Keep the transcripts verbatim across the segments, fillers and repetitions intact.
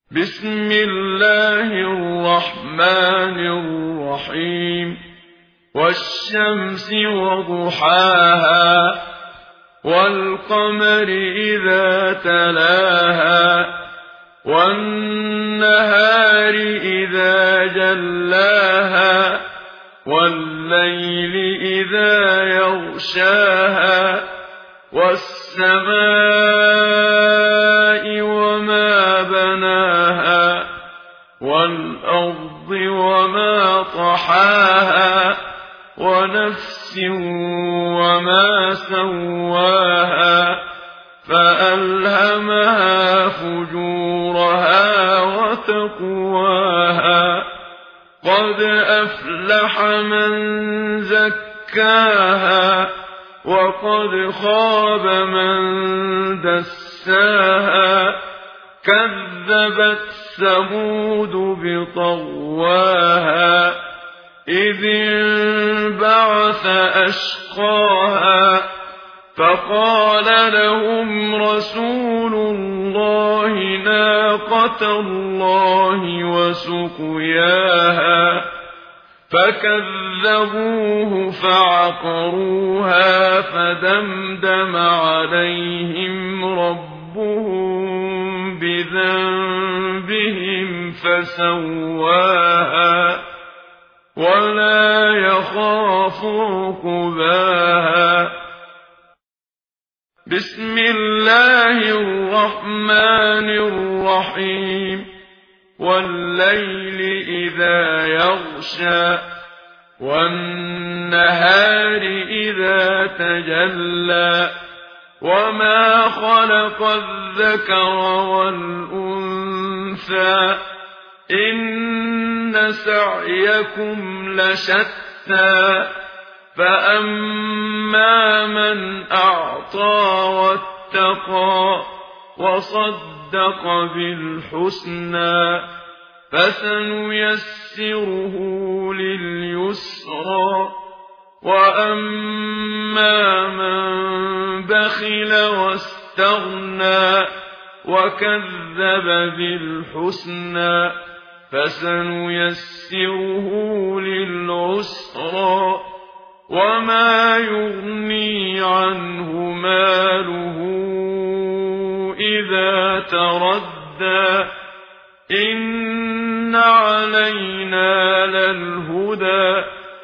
بسم الله الرحمن الرحيم والشمس وضحاها والقمر إذا تلاها والنهار إذا جلاها والليل إذا يغشاها والسماء وما بناها والأرض وما طحاها ونفس وما سواها فألهمها فجورها وتقواها قد أفلح من زكاها وقد خاب من دساها كذبت ثمود بطغواها إذ انبعث أشقاها فقال لهم رسول الله ناقة الله وسقياها فكذبوه فعقروها فدمدم عليهم ربهم بذنبهم فسواها ولا يخاف عقباها بسم الله الرحمن الرحيم والليل إذا يغشى والنهار إذا تجلى وما خلق الذكر والأنثى إن سعيكم لشتى فأما من أعطى واتقى وصدق بالحسنى فسنيسره لليسرى وأما من بخل واستغنى وكذب بالحسنى فسنيسره للعسرى وما يغني عنه ماله إذا تردى إن علينا للهدى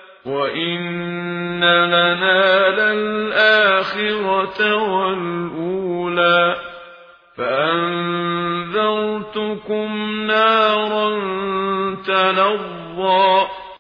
وإن لنا للآخرة والأولى فأنذرتكم نارا تلظى